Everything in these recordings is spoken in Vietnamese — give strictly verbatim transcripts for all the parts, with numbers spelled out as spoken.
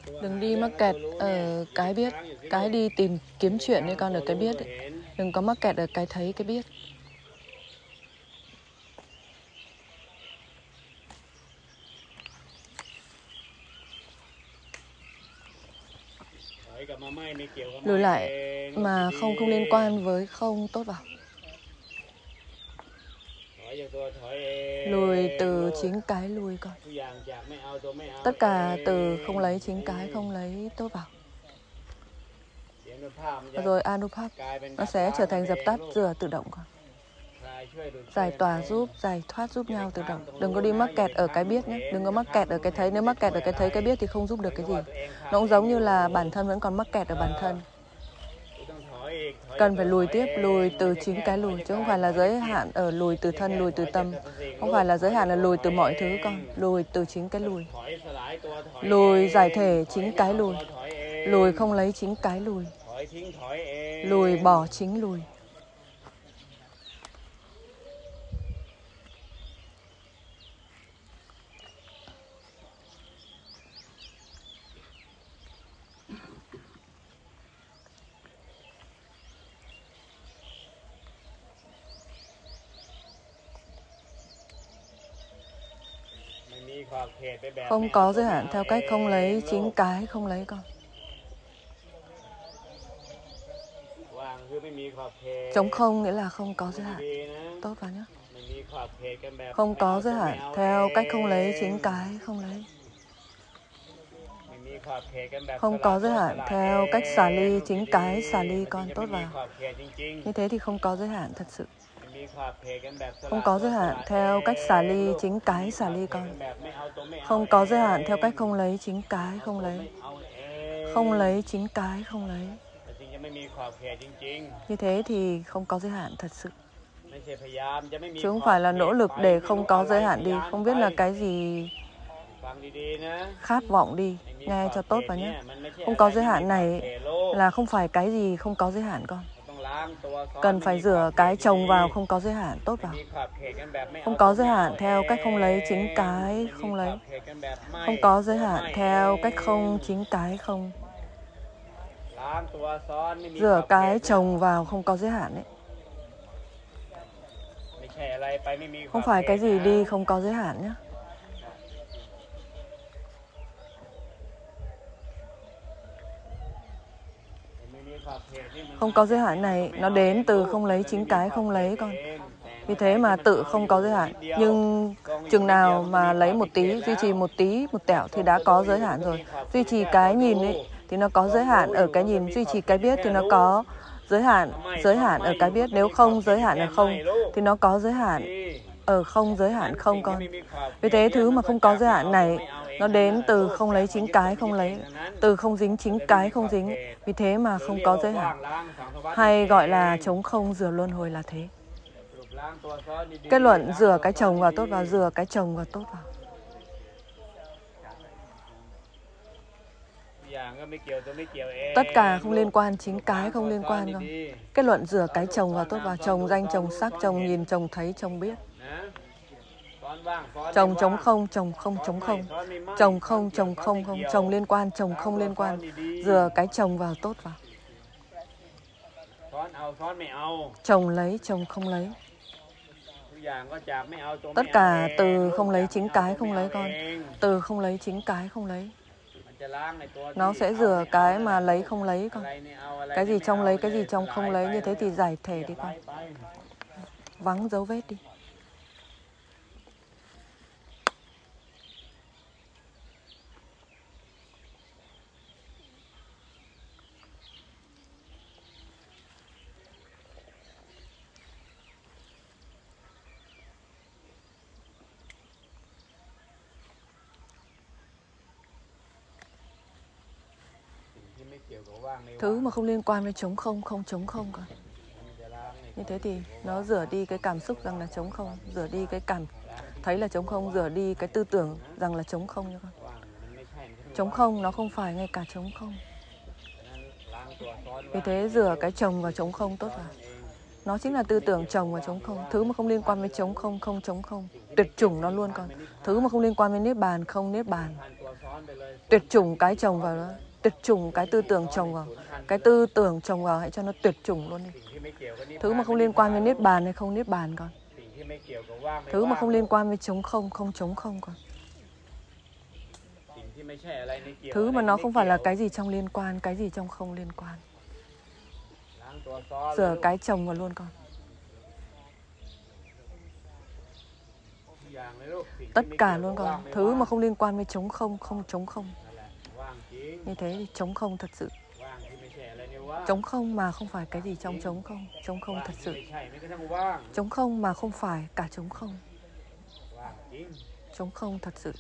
Đừng đi mắc kẹt ở cái biết. Cái đi tìm kiếm chuyện đấy con, ở cái biết ấy. Đừng có mắc kẹt ở cái thấy cái biết. Lùi lại mà không không liên quan với không tốt vào. Lùi từ chính cái lùi con. Tất cả từ không lấy chính cái không lấy tốt vào. Rồi Anupap nó sẽ trở thành dập tắt rửa tự động con. Giải tỏa giúp, giải thoát giúp nhau tự động. Đừng có đi mắc kẹt ở cái biết nhé. Đừng có mắc kẹt ở cái thấy. Nếu mắc kẹt ở cái thấy cái biết thì không giúp được cái gì. Nó cũng giống như là bản thân vẫn còn mắc kẹt ở bản thân. Cần phải lùi tiếp, lùi từ chính cái lùi. Chứ không phải là giới hạn ở lùi từ thân, lùi từ tâm. Không phải là giới hạn là lùi từ mọi thứ con. Lùi từ chính cái lùi. Lùi giải thể chính cái lùi. Lùi không lấy chính cái lùi. Lùi bỏ chính lùi. Không có giới hạn theo cách không lấy chính cái không lấy con. Trống không nghĩa là không có giới hạn. Tốt vào nhé. Không có giới hạn theo cách không lấy chính cái không lấy. Không có giới hạn theo cách xả ly chính cái xả ly con. Tốt vào. Như thế thì không có giới hạn thật sự. Không có giới hạn theo cách xả ly chính cái xả ly con. Không có giới hạn theo cách không lấy chính cái không lấy. Không lấy chính cái không lấy. Như thế thì không có giới hạn thật sự. Chứ không phải là nỗ lực để không có giới hạn đi. Không biết là cái gì khát vọng đi. Nghe cho tốt vào nhé. Không có giới hạn này là không phải cái gì không có giới hạn con. Cần phải rửa cái chồng vào không có giới hạn. Tốt vào. Không có giới hạn theo cách không lấy chính cái không lấy. Không có giới hạn theo cách không chính cái không. Rửa cái chồng vào không có giới hạn đấy. Không phải cái gì đi không có giới hạn nhé. Không có giới hạn này nó đến từ không lấy chính cái không lấy con. Vì thế mà tự không có giới hạn. Nhưng chừng nào mà lấy một tí, duy trì một tí, một tẹo thì đã có giới hạn rồi. Duy trì cái nhìn ấy thì nó có giới hạn ở cái nhìn. Duy trì cái biết thì nó có giới hạn, giới hạn ở cái biết. Nếu không giới hạn ở không thì nó có giới hạn ở không giới hạn không con. Vì thế thứ mà không có giới hạn này nó đến từ không lấy chính cái không lấy. Từ không dính chính cái không dính. Vì thế mà không có giới hạn. Hay gọi là trống không rửa luân hồi là thế. Kết luận rửa cái chồng vào tốt vào, rửa cái chồng vào tốt vào. Tất cả không liên quan, chính cái không liên quan không. Kết luận rửa cái chồng vào tốt vào, chồng danh, chồng sắc, chồng nhìn, chồng thấy, chồng biết. Chồng trống không, chồng không trống không. Chồng không, chồng không không, chồng liên quan, chồng không liên quan. Rửa cái chồng vào tốt vào. Chồng lấy, chồng không lấy. Tất cả từ không lấy chính cái không lấy con. Từ không lấy chính cái không lấy. Nó sẽ rửa cái mà lấy không lấy con. Cái gì trong lấy, cái gì trong không lấy. Như thế thì giải thể đi con. Vắng dấu vết đi. Thứ mà không liên quan với trống không, không trống không cả. Như thế thì nó rửa đi cái cảm xúc rằng là trống không. Rửa đi cái cảm thấy là trống không. Rửa đi cái tư tưởng rằng là trống không nha con. Trống không nó không phải ngay cả trống không. Vì thế rửa cái chồng và trống không tốt vào. Nó chính là tư tưởng chồng và trống không. Thứ mà không liên quan với trống không, không trống không. Tuyệt chủng nó luôn con. Thứ mà không liên quan với niết bàn, không niết bàn. tuyệt chủng cái chồng vào đó, tuyệt chủng cái tư tưởng chồng vào, cái tư tưởng chồng vào hãy cho nó tuyệt chủng luôn đi. Thứ mà không liên quan với niết bàn hay không niết bàn con. Thứ mà không liên quan với chống không, không chống không con. Thứ mà nó không phải là cái gì trong liên quan, cái gì trong không liên quan. Rửa cái chồng vào luôn con. Tất cả luôn con. Thứ mà không liên quan với chống không, không chống không. Như thế thì chống không thật sự. Chống không mà không phải cái gì trong chống không. Chống không thật sự. Chống không mà không phải cả chống không. Chống không thật sự.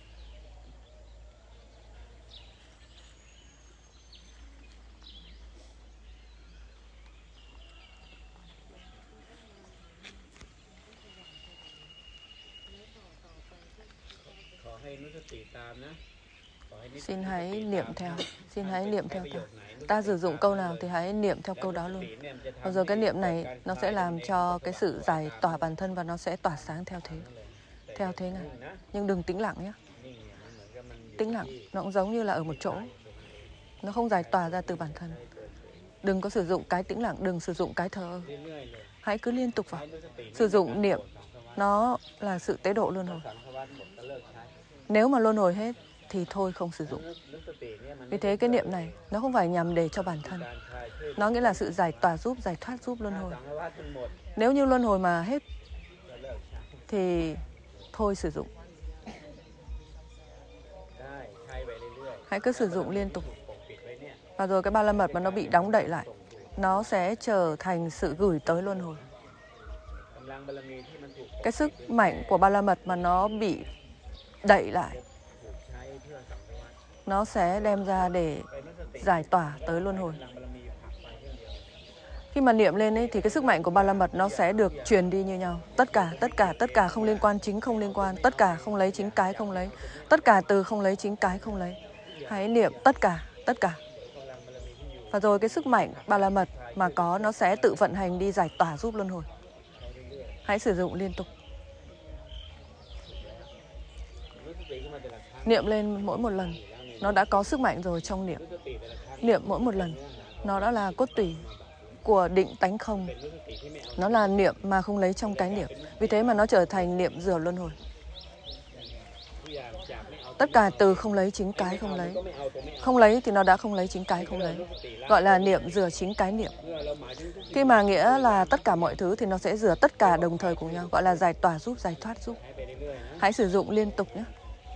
Xin hãy niệm theo. Xin hãy niệm theo ta. Ta sử dụng câu nào thì hãy niệm theo câu đó luôn. Và rồi cái niệm này nó sẽ làm cho cái sự giải tỏa bản thân và nó sẽ tỏa sáng theo thế. Theo thế này. Nhưng đừng tĩnh lặng nhé. Tĩnh lặng nó cũng giống như là ở một chỗ. Nó không giải tỏa ra từ bản thân. Đừng có sử dụng cái tĩnh lặng, đừng sử dụng cái thờ ơ. Hãy cứ liên tục vào. Sử dụng niệm. Nó là sự tế độ luân hồi. Nếu mà luân hồi hết thì thôi không sử dụng. Vì thế cái niệm này nó không phải nhằm để cho bản thân. Nó nghĩa là sự giải tỏa giúp, giải thoát giúp luân hồi. Nếu như luân hồi mà hết thì thôi sử dụng. Hãy cứ sử dụng liên tục. Và rồi cái ba la mật mà nó bị đóng đậy lại, nó sẽ trở thành sự gửi tới luân hồi. Cái sức mạnh của ba la mật mà nó bị đậy lại, nó sẽ đem ra để giải tỏa tới luân hồi. Khi mà niệm lên ấy, thì cái sức mạnh của ba la mật nó sẽ được truyền đi như nhau. Tất cả, tất cả, tất cả không liên quan chính không liên quan. Tất cả không lấy chính cái không lấy. Tất cả từ không lấy chính cái không lấy. Hãy niệm tất cả, tất cả. Và rồi cái sức mạnh ba la mật mà có nó sẽ tự vận hành đi giải tỏa giúp luân hồi. Hãy sử dụng liên tục. Niệm lên mỗi một lần, nó đã có sức mạnh rồi trong niệm. Niệm mỗi một lần, nó đã là cốt tủy của định tánh không. Nó là niệm mà không lấy trong cái niệm. Vì thế mà nó trở thành niệm rửa luân hồi. Tất cả từ không lấy chính cái không lấy. Không lấy thì nó đã không lấy chính cái không lấy. Gọi là niệm rửa chính cái niệm. Khi mà nghĩa là tất cả mọi thứ thì nó sẽ rửa tất cả đồng thời cùng nhau. Gọi là giải tỏa giúp, giải thoát giúp. Hãy sử dụng liên tục nhé.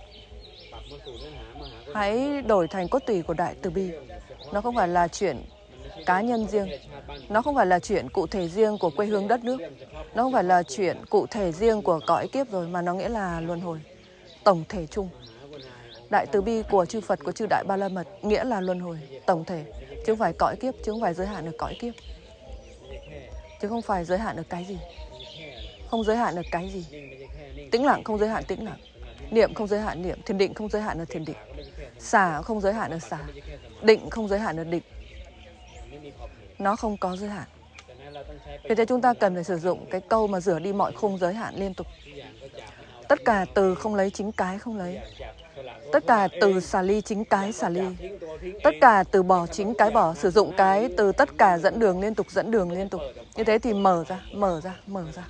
Hãy đổi thành cốt tủy của Đại Từ Bi. Nó không phải là chuyện cá nhân riêng. Nó không phải là chuyện cụ thể riêng của quê hương đất nước. Nó không phải là chuyện cụ thể riêng của cõi kiếp rồi, mà nó nghĩa là luân hồi. Tổng thể chung. Đại Từ Bi của chư Phật, của chư Đại Ba La Mật nghĩa là luân hồi, tổng thể. Chứ không phải cõi kiếp, chứ không phải giới hạn ở cõi kiếp. Chứ không phải giới hạn ở cái gì. Không giới hạn ở cái gì. Tĩnh lặng không giới hạn tĩnh lặng. Niệm không giới hạn niệm. Thiền định không giới hạn ở thiền định. Xả không giới hạn ở xả. Định không giới hạn ở định. Nó không có giới hạn. Vì thế chúng ta cần phải sử dụng cái câu mà rửa đi mọi khung giới hạn liên tục. Tất cả từ không lấy chính cái không lấy. Tất cả từ xả ly chính cái xả ly. Tất cả từ bỏ chính cái bỏ. Sử dụng cái từ tất cả dẫn đường liên tục, dẫn đường liên tục. Như thế thì mở ra, mở ra, mở ra.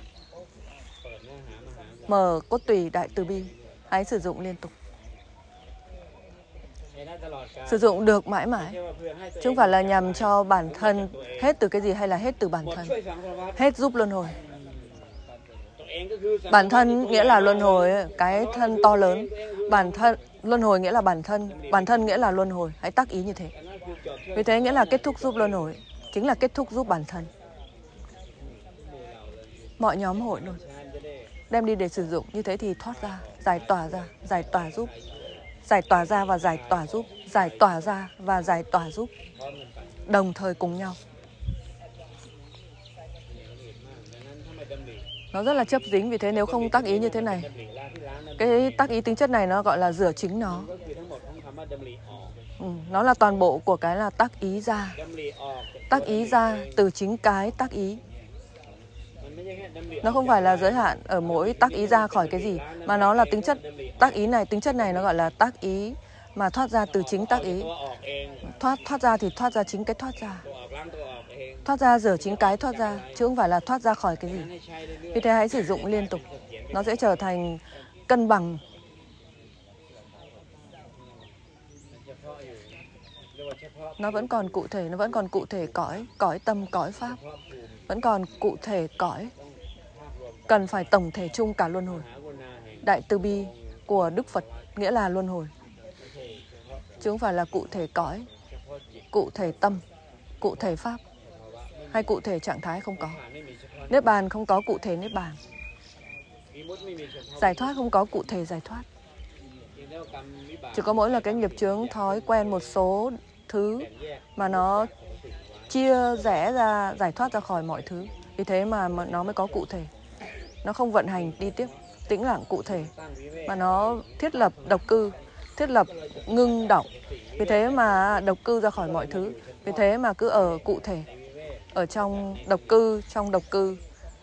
Mở cốt tủy Đại Từ Bi. Hãy sử dụng liên tục. Sử dụng được mãi mãi. Chứ không phải là nhằm cho bản thân hết từ cái gì hay là hết từ bản thân. Hết giúp luân hồi. Bản thân nghĩa là luân hồi, cái thân to lớn. Bản thân, luân hồi nghĩa là bản thân. Bản thân nghĩa là luân hồi. Hãy tác ý như thế. Vì thế nghĩa là kết thúc giúp luân hồi. Chính là kết thúc giúp bản thân. Mọi nhóm hội luôn. Đem đi để sử dụng. Như thế thì thoát ra, giải tỏa ra, giải tỏa giúp. Giải tỏa ra và giải tỏa giúp. Giải tỏa ra và giải tỏa giúp. Đồng thời cùng nhau. Nó rất là chấp dính, vì thế nếu không tác ý như thế này, cái tác ý tính chất này nó gọi là rửa chính nó. Ừ, nó là toàn bộ của cái là tác ý ra. Tác ý ra từ chính cái tác ý. Nó không phải là giới hạn ở mỗi tác ý ra khỏi cái gì, mà nó là tính chất tác ý này, tính chất này nó gọi là tác ý mà thoát ra từ chính tác ý. Thoát thoát ra thì thoát ra chính cái thoát ra. Thoát ra rửa chính cái thoát ra, chứ không phải là thoát ra khỏi cái gì. Vì thế hãy sử dụng liên tục. Nó sẽ trở thành cân bằng. Nó vẫn còn cụ thể, nó vẫn còn cụ thể cõi, cõi tâm, cõi pháp. Vẫn còn cụ thể cõi. Cần phải tổng thể chung cả luân hồi. Đại từ bi của Đức Phật nghĩa là luân hồi. Chứ không phải là cụ thể cõi, cụ thể tâm, cụ thể pháp, hay cụ thể trạng thái không có. Niết bàn không có cụ thể niết bàn. Giải thoát không có cụ thể giải thoát. Chỉ có mỗi là cái nghiệp chướng thói quen một số thứ mà nó chia rẽ ra, giải thoát ra khỏi mọi thứ. Vì thế mà nó mới có cụ thể. Nó không vận hành đi tiếp, tĩnh lặng cụ thể, mà nó thiết lập độc cư, thiết lập ngưng động. Vì thế mà độc cư ra khỏi mọi thứ. Vì thế mà cứ ở cụ thể, ở trong độc cư, trong độc cư,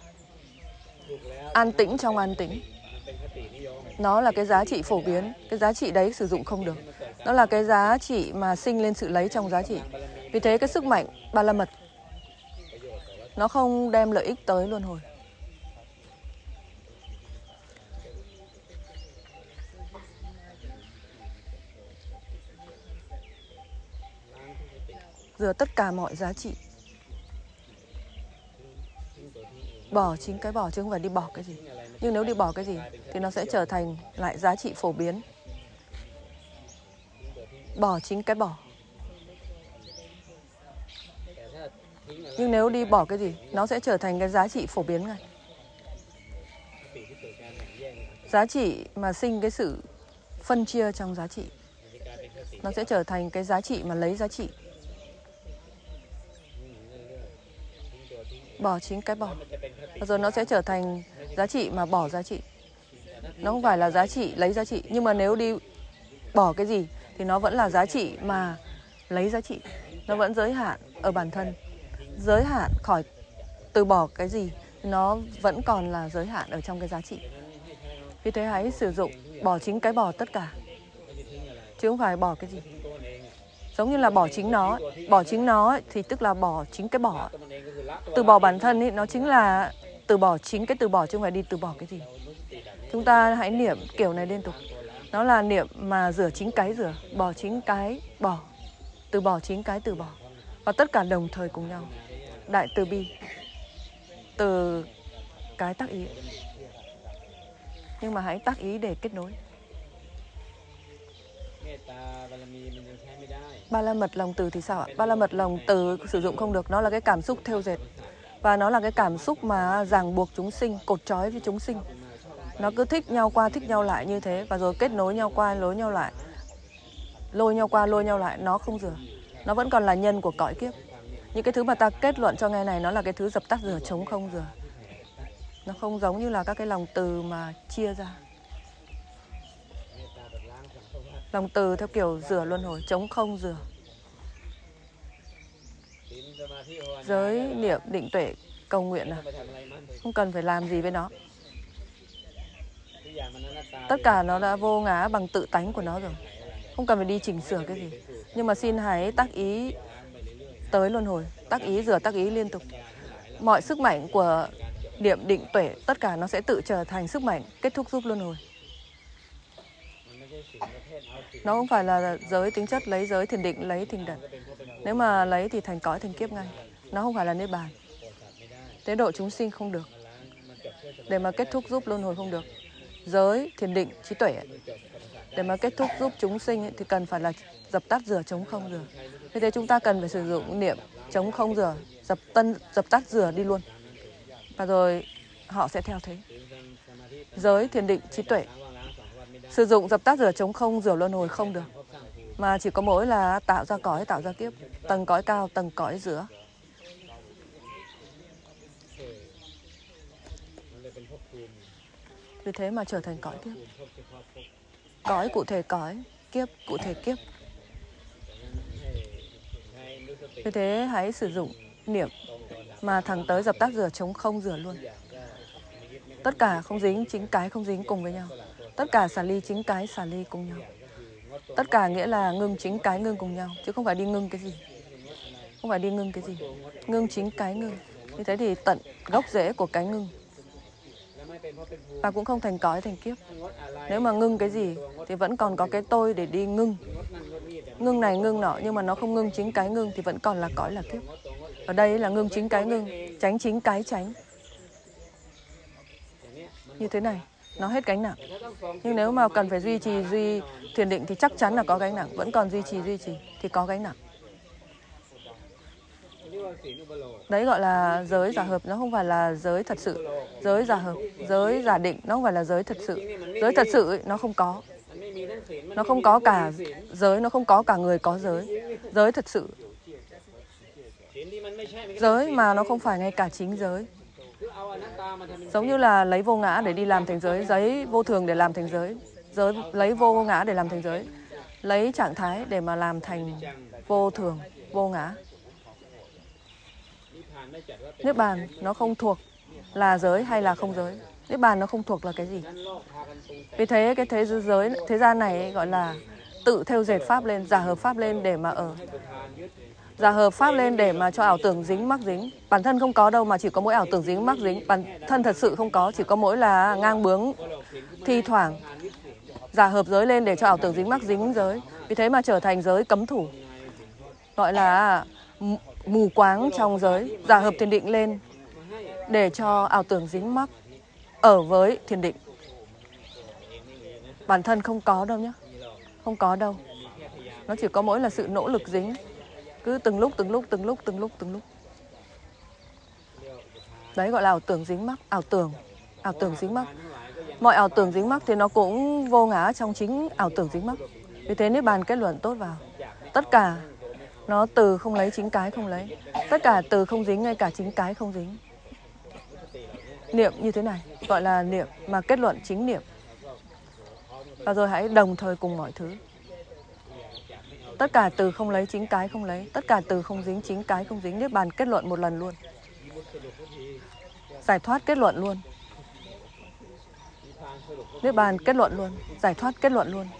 an tĩnh trong an tĩnh. Nó là cái giá trị phổ biến. Cái giá trị đấy sử dụng không được. Nó là cái giá trị mà sinh lên sự lấy trong giá trị. Vì thế cái sức mạnh ba la mật nó không đem lợi ích tới luân hồi. Rửa tất cả mọi giá trị. Bỏ chính cái bỏ chứ không phải đi bỏ cái gì. Nhưng nếu đi bỏ cái gì thì nó sẽ trở thành lại giá trị phổ biến. Bỏ chính cái bỏ. Nhưng nếu đi bỏ cái gì, nó sẽ trở thành cái giá trị phổ biến ngay. Giá trị mà sinh cái sự phân chia trong giá trị, nó sẽ trở thành cái giá trị mà lấy giá trị. Bỏ chính cái bỏ. Rồi nó sẽ trở thành giá trị mà bỏ giá trị. Nó không phải là giá trị lấy giá trị. Nhưng mà nếu đi bỏ cái gì thì nó vẫn là giá trị mà lấy giá trị. Nó vẫn giới hạn ở bản thân. Giới hạn khỏi từ bỏ cái gì, nó vẫn còn là giới hạn ở trong cái giá trị. Vì thế hãy sử dụng bỏ chính cái bỏ tất cả, chứ không phải bỏ cái gì. Giống như là bỏ chính nó. Bỏ chính nó thì tức là bỏ chính cái bỏ. Từ bỏ bản thân ấy, nó chính là từ bỏ chính cái từ bỏ, chứ không phải đi từ bỏ cái gì. Chúng ta hãy niệm kiểu này liên tục. Nó là niệm mà rửa chính cái rửa, bỏ chính cái bỏ, từ bỏ chính cái từ bỏ. Và tất cả đồng thời cùng nhau. Đại từ bi từ cái tác ý. Nhưng mà hãy tác ý để kết nối. Ba la mật lòng từ thì sao ạ? Ba la mật lòng từ sử dụng không được. Nó là cái cảm xúc thêu dệt. Và nó là cái cảm xúc mà ràng buộc chúng sinh, cột trói với chúng sinh. Nó cứ thích nhau qua, thích nhau lại như thế. Và rồi kết nối nhau qua, lối nhau lại. Lôi nhau qua, lôi nhau lại. Nó không rửa. Nó vẫn còn là nhân của cõi kiếp. Những cái thứ mà ta kết luận cho ngày này, nó là cái thứ dập tắt rửa, chống không rửa. Nó không giống như là các cái lòng từ mà chia ra. Lòng từ theo kiểu rửa luân hồi, chống không rửa. Giới niệm định tuệ cầu nguyện là không cần phải làm gì với nó. Tất cả nó đã vô ngã bằng tự tánh của nó rồi. Không cần phải đi chỉnh sửa cái gì. Nhưng mà xin hãy tác ý tới luân hồi. Tác ý rửa, tác ý liên tục. Mọi sức mạnh của niệm định tuệ, tất cả nó sẽ tự trở thành sức mạnh kết thúc giúp luân hồi. Nó không phải là giới tính chất lấy giới thiền định, lấy thiền định. Nếu mà lấy thì thành cõi thành kiếp ngay. Nó không phải là niết bàn. Tế độ chúng sinh không được. Để mà kết thúc giúp luân hồi không được. Giới, thiền định, trí tuệ. Để mà kết thúc giúp chúng sinh thì cần phải là dập tắt rửa, chống không rửa. Thế thế chúng ta cần phải sử dụng niệm chống không rửa, dập tân, dập tắt rửa đi luôn. Và rồi họ sẽ theo thế. Giới, thiền định, trí tuệ. Sử dụng dập tắt rửa, chống không rửa luân hồi không được. Mà chỉ có mỗi là tạo ra cõi, tạo ra kiếp. Tầng cõi cao, tầng cõi giữa. Vì thế mà trở thành cõi kiếp. Cõi cụ thể cõi, kiếp cụ thể kiếp. Vì thế hãy sử dụng niệm mà thẳng tới dập tắt rửa, chống không rửa luôn. Tất cả không dính, chính cái không dính cùng với nhau. Tất cả xả ly, chính cái xả ly cùng nhau. Tất cả nghĩa là ngưng chính cái ngưng cùng nhau, chứ không phải đi ngưng cái gì. Không phải đi ngưng cái gì. Ngưng chính cái ngưng. Như thế thì tận gốc rễ của cái ngưng. Và cũng không thành cõi thành kiếp. Nếu mà ngưng cái gì thì vẫn còn có cái tôi để đi ngưng. Ngưng này ngưng nọ, nhưng mà nó không ngưng chính cái ngưng thì vẫn còn là cõi là kiếp. Ở đây là ngưng chính cái ngưng, tránh chính cái tránh. Như thế này, nó hết gánh nặng. Nhưng nếu mà cần phải duy trì duy thiền định thì chắc chắn là có gánh nặng. Vẫn còn duy trì duy trì thì có gánh nặng. Đấy gọi là giới giả hợp, nó không phải là giới thật sự. Giới giả hợp, giới giả định, nó không phải là giới thật sự. Giới thật sự ấy, nó không có. Nó không có cả giới, nó không có cả người có giới. Giới thật sự. Giới mà nó không phải ngay cả chính giới. Giống như là lấy vô ngã để đi làm thành giới, lấy vô thường để làm thành giới, giới lấy vô ngã để làm thành giới, lấy trạng thái để mà làm thành vô thường, vô ngã. Niết bàn nó không thuộc là giới hay là không giới. Niết bàn nó không thuộc là cái gì. Vì thế cái thế giới, thế gian này ấy, gọi là tự thêu dệt pháp lên, giả hợp pháp lên để mà ở. Giả hợp pháp lên để mà cho ảo tưởng dính mắc dính. Bản thân không có đâu mà chỉ có mỗi ảo tưởng dính mắc dính. Bản thân thật sự không có, chỉ có mỗi là ngang bướng thi thoảng. Giả hợp giới lên để cho ảo tưởng dính mắc dính giới. Vì thế mà trở thành giới cấm thủ. Gọi là mù quáng trong giới. Giả hợp thiền định lên để cho ảo tưởng dính mắc ở với thiền định. Bản thân không có đâu nhé. Không có đâu. Nó chỉ có mỗi là sự nỗ lực dính. Cứ từng lúc, từng lúc, từng lúc, từng lúc, từng lúc. Đấy gọi là ảo tưởng dính mắc. Ảo tưởng, ảo tưởng dính mắc. Mọi ảo tưởng dính mắc thì nó cũng vô ngã trong chính ảo tưởng dính mắc. Vì thế Niết bàn kết luận tốt vào. Tất cả nó từ không lấy chính cái không lấy. Tất cả từ không dính ngay cả chính cái không dính. Niệm như thế này gọi là niệm mà kết luận chính niệm. Và rồi hãy đồng thời cùng mọi thứ. Tất cả từ không lấy chính cái không lấy. Tất cả từ không dính chính cái không dính. Niết bàn kết luận một lần luôn. Giải thoát kết luận luôn. Niết bàn kết luận luôn. Giải thoát kết luận luôn.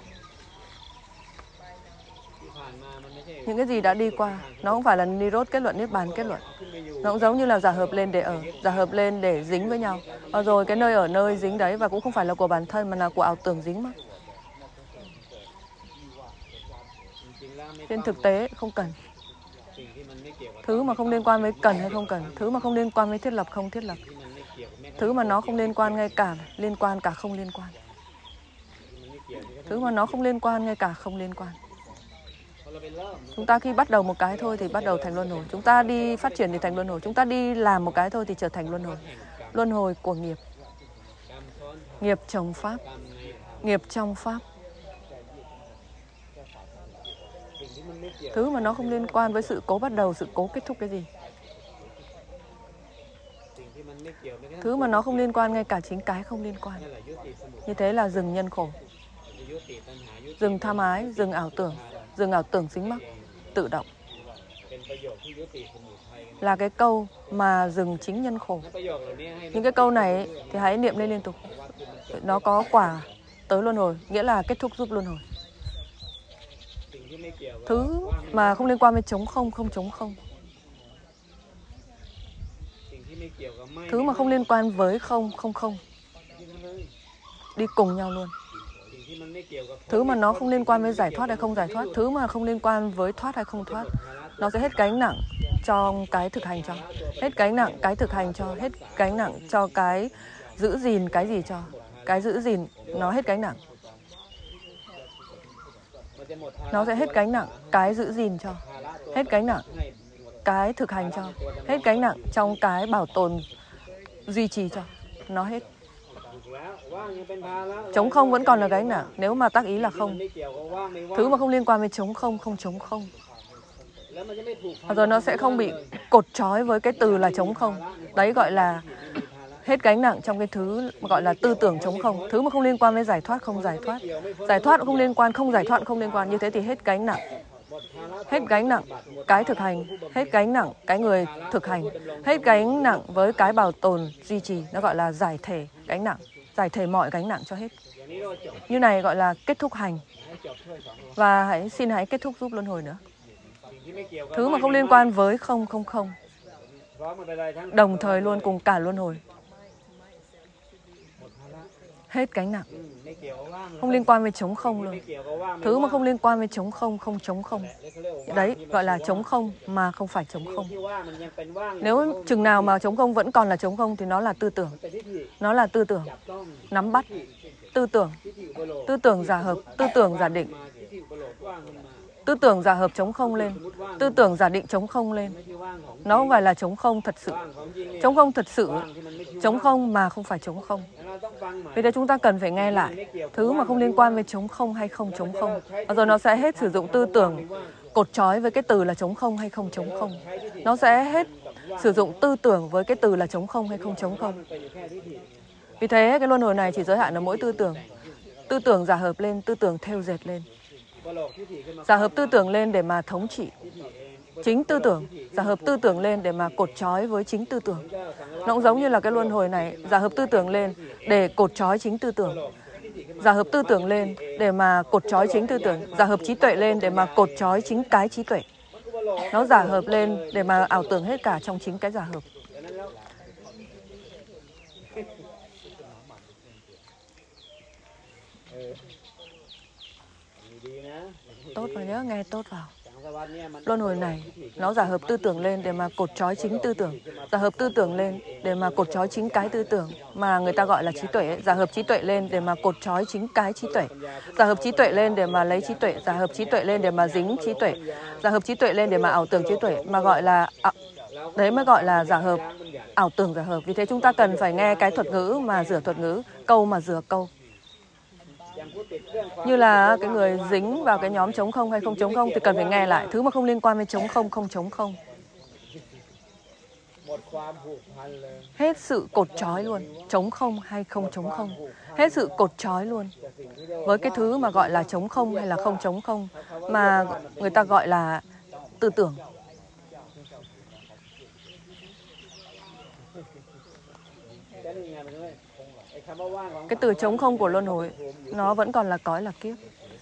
Những cái gì đã đi qua, nó không phải là Nirod kết luận, Niết bàn kết luận. Nó cũng giống như là giả hợp lên để ở, giả hợp lên để dính với nhau. Và rồi cái nơi ở nơi dính đấy và cũng không phải là của bản thân mà là của ảo tưởng dính mà. Trên thực tế không cần. Thứ mà không liên quan với cần hay không cần, thứ mà không liên quan với thiết lập không thiết lập, thứ mà nó không liên quan ngay cả liên quan cả không liên quan, thứ mà nó không liên quan ngay cả không liên quan. Chúng ta khi bắt đầu một cái thôi thì bắt đầu thành luân hồi. Chúng ta đi phát triển thì thành luân hồi. Chúng ta đi làm một cái thôi thì trở thành luân hồi. Luân hồi của nghiệp. Nghiệp chồng pháp. Nghiệp trong pháp. Thứ mà nó không liên quan với sự cố bắt đầu, sự cố kết thúc cái gì. Thứ mà nó không liên quan ngay cả chính cái không liên quan. Như thế là dừng nhân khổ. Dừng tham ái, dừng ảo tưởng. Dừng ảo tưởng dính mắc, tự động. Là cái câu mà dừng chính nhân khổ. Những cái câu này ấy, thì hãy niệm lên liên tục. Nó có quả tới luân hồi, nghĩa là kết thúc giúp luân hồi. Thứ mà không liên quan với trống không, không trống không. Thứ mà không liên quan với không, không không. Đi cùng nhau luôn. Thứ mà nó không liên quan với giải thoát hay không giải thoát, thứ mà không liên quan với thoát hay không thoát, nó sẽ hết gánh nặng cho cái thực hành cho. Hết gánh nặng cái thực hành cho, hết gánh nặng cho cái giữ gìn cái gì cho. Cái giữ gìn nó hết gánh nặng. Nó sẽ hết gánh nặng cái giữ gìn cho, hết gánh nặng cái thực hành cho, hết gánh nặng trong cái bảo tồn duy trì cho. Nó hết. Trống không vẫn còn là gánh nặng nếu mà tác ý là không. Thứ mà không liên quan với trống không, không trống không. Và rồi nó sẽ không bị cột trói với cái từ là trống không. Đấy gọi là hết gánh nặng trong cái thứ gọi là tư tưởng trống không. Thứ mà không liên quan với giải thoát, không giải thoát. Giải thoát cũng không liên quan, không giải thoát không liên quan. Như thế thì hết gánh nặng. Hết gánh nặng cái thực hành, hết gánh nặng cái người thực hành, hết gánh nặng với cái bảo tồn duy trì. Nó gọi là giải thể gánh nặng, giải thể mọi gánh nặng cho hết. Như này gọi là kết thúc hành. Và hãy xin hãy kết thúc giúp luân hồi nữa. Thứ mà không liên quan với không không không, đồng thời luôn cùng cả luân hồi. Hết gánh nặng. Không liên quan với trống không luôn. Thứ mà không liên quan với trống không, không trống không. Đấy, gọi là trống không mà không phải trống không. Nếu chừng nào mà trống không vẫn còn là trống không thì nó là tư tưởng. Nó là tư tưởng, nắm bắt, tư tưởng, tư tưởng giả hợp, tư tưởng giả định. Tư tưởng giả hợp trống không lên, tư tưởng giả định trống không lên. Nó không phải là trống không thật sự. Trống không thật sự, trống không mà không phải trống không. Vì thế chúng ta cần phải nghe lại. Thứ mà không liên quan với trống không hay không trống không. Và rồi nó sẽ hết sử dụng tư tưởng cột trói với cái từ là trống không hay không trống không. Nó sẽ hết sử dụng tư tưởng với cái từ là trống không hay không trống không. Vì thế cái luân hồi này chỉ giới hạn ở mỗi tư tưởng. Tư tưởng giả hợp lên, tư tưởng thêu dệt lên. Giả hợp tư tưởng lên để mà thống trị chính tư tưởng, giả hợp tư tưởng lên để mà cột trói với chính tư tưởng. Nó cũng giống như là cái luân hồi này, giả hợp tư tưởng lên để cột trói chính tư tưởng. Giả hợp tư tưởng lên để mà cột trói chính tư tưởng. Giả hợp trí tuệ lên để mà cột trói chính cái trí tuệ. Nó giả hợp lên để mà ảo tưởng hết cả trong chính cái giả hợp. Tốt vào nhớ, nghe tốt vào. Luân hồi này, nó giả hợp tư tưởng lên để mà cột trói chính tư tưởng. Giả hợp tư tưởng lên để mà cột trói chính cái tư tưởng mà người ta gọi là trí tuệ ấy. Giả hợp trí tuệ lên để mà cột trói chính cái trí tuệ. Giả hợp trí tuệ lên để mà lấy trí tuệ. Giả hợp trí tuệ lên để mà dính trí tuệ. Giả hợp trí tuệ lên để mà ảo tưởng trí tuệ. Mà gọi là... À, đấy mới gọi là giả hợp, ảo tưởng giả hợp. Vì thế chúng ta cần phải nghe cái thuật ngữ mà rửa thuật ngữ, câu mà rửa câu. Như là cái người dính vào cái nhóm chống không hay không chống không thì cần phải nghe lại. Thứ mà không liên quan với chống không, không chống không. Hết sự cột trói luôn. Chống không hay không chống không. Hết sự cột trói luôn. Với cái thứ mà gọi là chống không hay là không chống không. Mà người ta gọi là tư tưởng. Cái từ trống không của luân hồi nó vẫn còn là cõi là kiếp.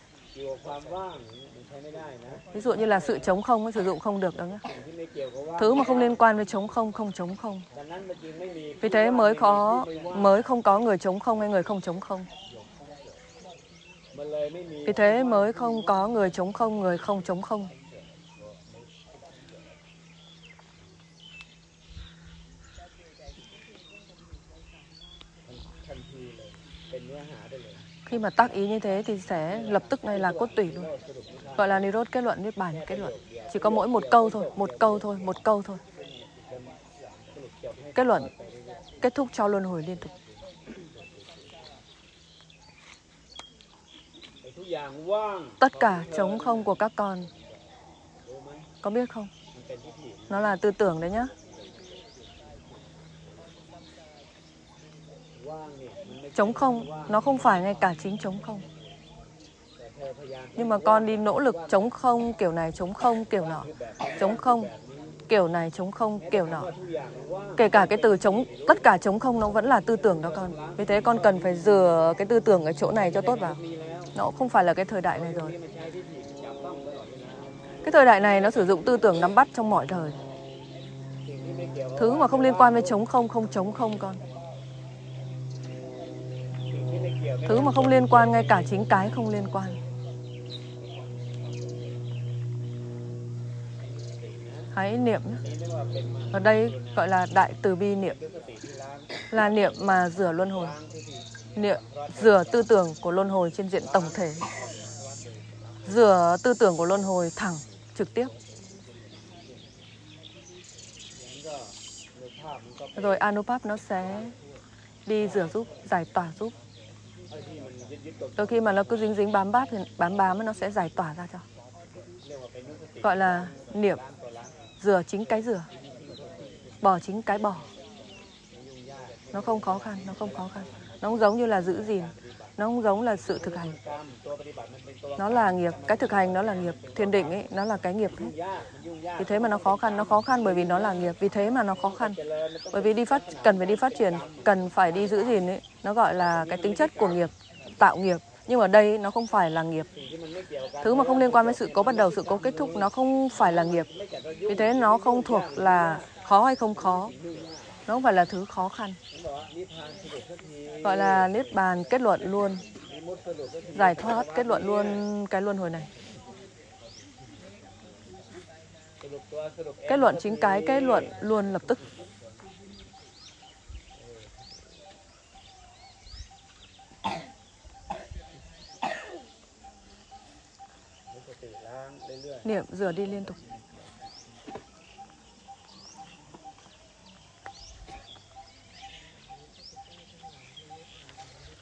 Ví dụ như là sự trống không sử dụng không được đâu nhé. Thứ mà không liên quan với trống không, không trống không. Vì thế mới có mới không có người trống không hay người không trống không. Vì thế mới không có người trống không, người không trống không. Khi mà tác ý như thế thì sẽ lập tức ngay là cốt tủy luôn. Gọi là Nirodha kết luận, Niết bàn kết luận. Chỉ có mỗi một câu thôi, một câu thôi, một câu thôi. Kết luận, kết thúc cho luân hồi liên tục. Tất cả trống không của các con, có biết không? Nó là tư tưởng đấy nhá. Trống không, nó không phải ngay cả chính trống không. Nhưng mà con đi nỗ lực trống không kiểu này, trống không kiểu nọ. Trống không kiểu này, trống không kiểu nọ. Kể cả cái từ trống, tất cả trống không nó vẫn là tư tưởng đó con. Vì thế con cần phải rửa cái tư tưởng ở chỗ này cho tốt vào. Nó không phải là cái thời đại này rồi. Cái thời đại này nó sử dụng tư tưởng nắm bắt trong mọi thời. Thứ mà không liên quan với trống không, không trống không con. Thứ mà không liên quan, ngay cả chính cái không liên quan. Hãy niệm nhé. Ở đây gọi là đại từ bi niệm. Là niệm mà rửa luân hồi. Niệm rửa tư tưởng của luân hồi trên diện tổng thể. Rửa tư tưởng của luân hồi thẳng, trực tiếp. Rồi Anupap nó sẽ đi rửa giúp, giải tỏa giúp. Đôi khi mà nó cứ dính dính bám bám thì bám bám nó sẽ giải tỏa ra cho. Gọi là niệm rửa chính cái rửa, bỏ chính cái bỏ. Nó không khó khăn, nó không khó khăn. Nó không giống như là giữ gìn, nó không giống là sự thực hành. Nó là nghiệp, cái thực hành nó là nghiệp, thiền định ấy, nó là cái nghiệp hết. Vì thế mà nó khó khăn, nó khó khăn bởi vì nó là nghiệp, vì thế mà nó khó khăn. Bởi vì đi phát cần phải đi phát triển, cần phải đi giữ gìn ấy, nó gọi là cái tính chất của nghiệp, tạo nghiệp. Nhưng ở đây nó không phải là nghiệp. Thứ mà không liên quan với sự cố bắt đầu, sự cố kết thúc nó không phải là nghiệp. Vì thế nó không thuộc là khó hay không khó. Nó không phải là thứ khó khăn. Gọi là niết bàn kết luận luôn. Giải thoát kết luận luôn cái luân hồi này. Kết luận chính cái kết luận luôn lập tức. Niệm rửa đi liên tục.